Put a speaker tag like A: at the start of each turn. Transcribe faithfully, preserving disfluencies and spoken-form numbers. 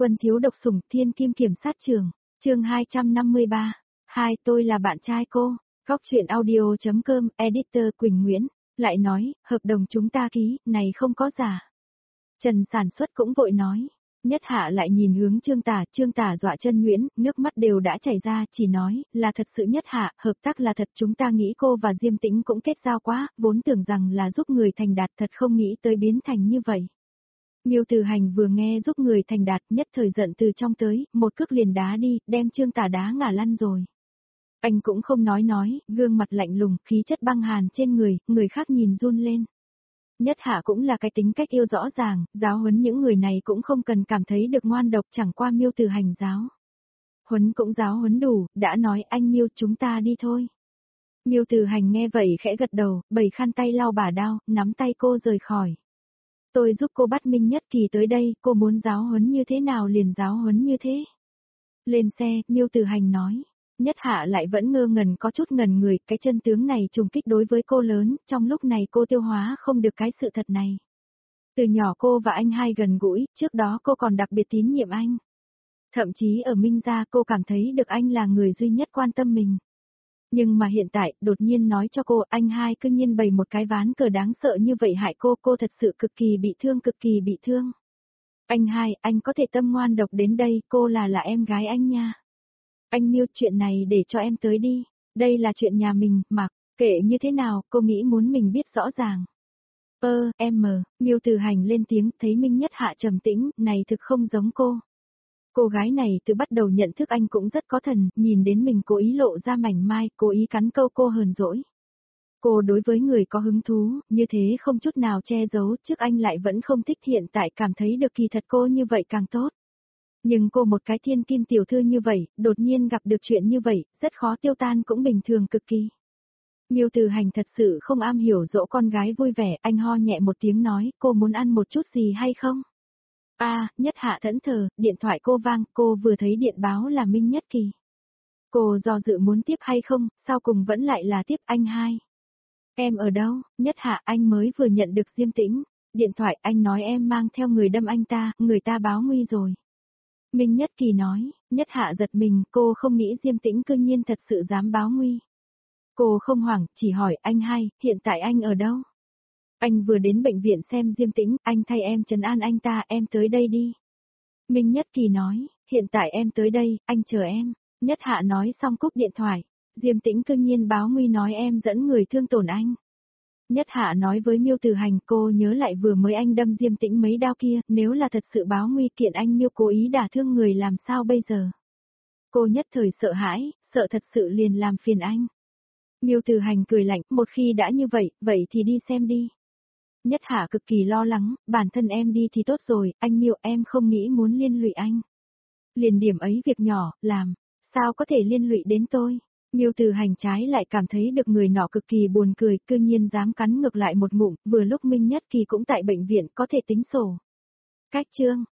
A: Quân thiếu độc sủng thiên kim kiểm sát trường, chương hai trăm năm mươi ba. Hai, tôi là bạn trai cô. Góc truyện audio.com, editor Quỳnh Nguyễn, lại nói, hợp đồng chúng ta ký, này không có giả. Trần sản xuất cũng vội nói. Nhất Hạ lại nhìn hướng Trương Tả, Trương Tả dọa chân Nguyễn, nước mắt đều đã chảy ra, chỉ nói, là thật sự Nhất Hạ, hợp tác là thật, chúng ta nghĩ cô và Diêm Tĩnh cũng kết giao quá, vốn tưởng rằng là giúp người thành đạt, thật không nghĩ tới biến thành như vậy. Miêu Từ Hành vừa nghe giúp người thành đạt, nhất thời giận từ trong tới, một cước liền đá đi, đem Trương Tả đá ngả lăn rồi. Anh cũng không nói nói, gương mặt lạnh lùng, khí chất băng hàn trên người, người khác nhìn run lên. Nhất Hạ cũng là cái tính cách yêu rõ ràng, giáo huấn những người này cũng không cần cảm thấy được ngoan độc, chẳng qua Miêu Từ Hành giáo. Huấn cũng giáo huấn đủ, đã nói anh Miêu chúng ta đi thôi. Miêu Từ Hành nghe vậy khẽ gật đầu, bày khăn tay lau bả đao, nắm tay cô rời khỏi. Tôi giúp cô bắt Minh Nhất Kỳ tới đây, cô muốn giáo huấn như thế nào liền giáo huấn như thế. Lên xe, Miêu Từ Hành nói. Nhất Hạ lại vẫn ngơ ngẩn có chút ngần người, cái chân tướng này trùng kích đối với cô lớn, trong lúc này cô tiêu hóa không được cái sự thật này. Từ nhỏ cô và anh hai gần gũi, trước đó cô còn đặc biệt tín nhiệm anh. Thậm chí ở Minh gia cô cảm thấy được anh là người duy nhất quan tâm mình. Nhưng mà hiện tại, đột nhiên nói cho cô, anh hai cứ nhiên bày một cái ván cờ đáng sợ như vậy hại cô, cô thật sự cực kỳ bị thương, cực kỳ bị thương. Anh hai, anh có thể tâm ngoan độc đến đây, cô là là em gái anh nha. Anh Miêu, chuyện này để cho em tới đi, đây là chuyện nhà mình, mặc kệ như thế nào, cô nghĩ muốn mình biết rõ ràng. Ơ, em mờ, Miêu Từ Hành lên tiếng, thấy Minh Nhất Hạ trầm tĩnh, này thực không giống cô. Cô gái này từ bắt đầu nhận thức anh cũng rất có thần, nhìn đến mình cố ý lộ ra mảnh mai, cố ý cắn câu cô hờn dỗi. Cô đối với người có hứng thú, như thế không chút nào che giấu, trước anh lại vẫn không thích, hiện tại cảm thấy được kỳ thật cô như vậy càng tốt. Nhưng cô một cái thiên kim tiểu thư như vậy, đột nhiên gặp được chuyện như vậy, rất khó tiêu tan cũng bình thường cực kỳ. Miêu Từ Hành thật sự không am hiểu dỗ con gái vui vẻ, anh ho nhẹ một tiếng nói, cô muốn ăn một chút gì hay không? A, à, Nhất Hạ thẫn thờ, điện thoại cô vang, cô vừa thấy điện báo là Minh Nhất Kỳ. Cô do dự muốn tiếp hay không, sau cùng vẫn lại là tiếp anh hai. Em ở đâu? Nhất Hạ, anh mới vừa nhận được Diêm Tĩnh. Điện thoại anh nói em mang theo người đâm anh ta, người ta báo nguy rồi. Minh Nhất Kỳ nói, Nhất Hạ giật mình, cô không nghĩ Diêm Tĩnh cư nhiên thật sự dám báo nguy. Cô không hoảng, chỉ hỏi anh hai, hiện tại anh ở đâu? Anh vừa đến bệnh viện xem Diêm Tĩnh, anh thay em trấn an anh ta, em tới đây đi. Minh Nhất Kỳ nói, hiện tại em tới đây, anh chờ em. Nhất Hạ nói xong cúp điện thoại, Diêm Tĩnh cư nhiên báo nguy nói em dẫn người thương tổn anh. Nhất Hạ nói với Miêu Từ Hành, cô nhớ lại vừa mới anh đâm Diêm Tĩnh mấy đao kia, nếu là thật sự báo nguy kiện anh Miêu cố ý đả thương người làm sao bây giờ? Cô nhất thời sợ hãi, sợ thật sự liền làm phiền anh. Miêu Từ Hành cười lạnh, một khi đã như vậy, vậy thì đi xem đi. Nhất Hạ cực kỳ lo lắng, bản thân em đi thì tốt rồi, anh Miêu em không nghĩ muốn liên lụy anh. Liền điểm ấy việc nhỏ, làm, sao có thể liên lụy đến tôi? Miêu Từ Hành trái lại cảm thấy được người nọ cực kỳ buồn cười, cư nhiên dám cắn ngược lại một ngụm, vừa lúc Minh Nhất Kỳ cũng tại bệnh viện có thể tính sổ. Cách chương.